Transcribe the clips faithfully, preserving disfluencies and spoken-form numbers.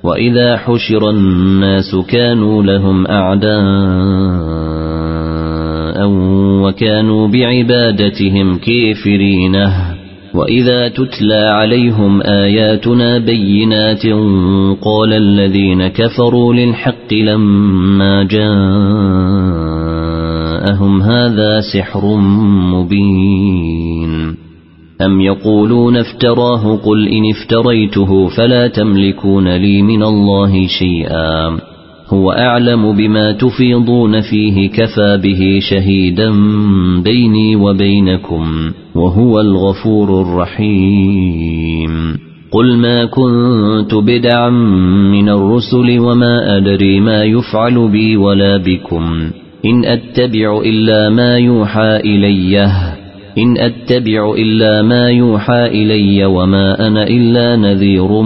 وإذا حشر الناس كانوا لهم أعداء وكانوا بعبادتهم كافرين وإذا تتلى عليهم آياتنا بينات قال الذين كفروا للحق لما جاءهم هذا سحر مبين أم يقولون افتراه قل إن افتريته فلا تملكون لي من الله شيئا هو أعلم بما تفيضون فيه كفى به شهيدا بيني وبينكم وهو الغفور الرحيم قل ما كنت بدعا من الرسل وما أدري ما يفعل بي ولا بكم إن أتبع إلا ما يوحى إليه إن أتبع إلا ما يوحى إلي وما أنا إلا نذير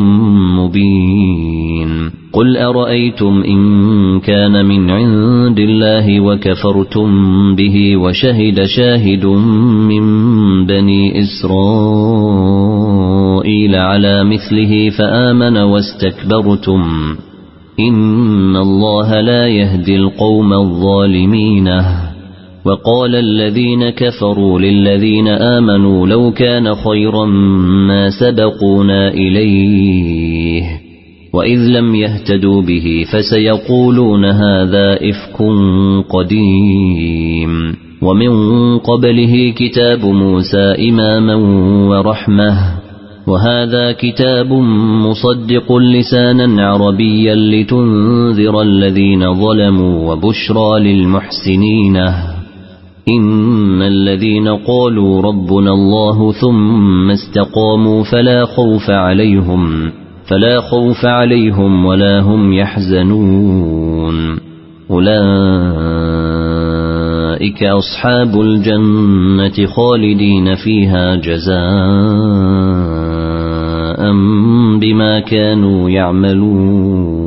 مبين قل أرأيتم إن كان من عند الله وكفرتم به وشهد شاهد من بني إسرائيل على مثله فآمن واستكبرتم إن الله لا يهدي القوم الظالمين وقال الذين كفروا للذين آمنوا لو كان خيرا ما سبقونا إليه وإذ لم يهتدوا به فسيقولون هذا إفك قديم ومن قبله كتاب موسى إماما ورحمة وهذا كتاب مصدق لسانا عربيا لتنذر الذين ظلموا وبشرى للمحسنين إن الذين قالوا ربنا الله ثم استقاموا فلا خوف عليهم فلا خوف عليهم ولا هم يحزنون أولئك أصحاب الجنة خالدين فيها جزاء بما كانوا يعملون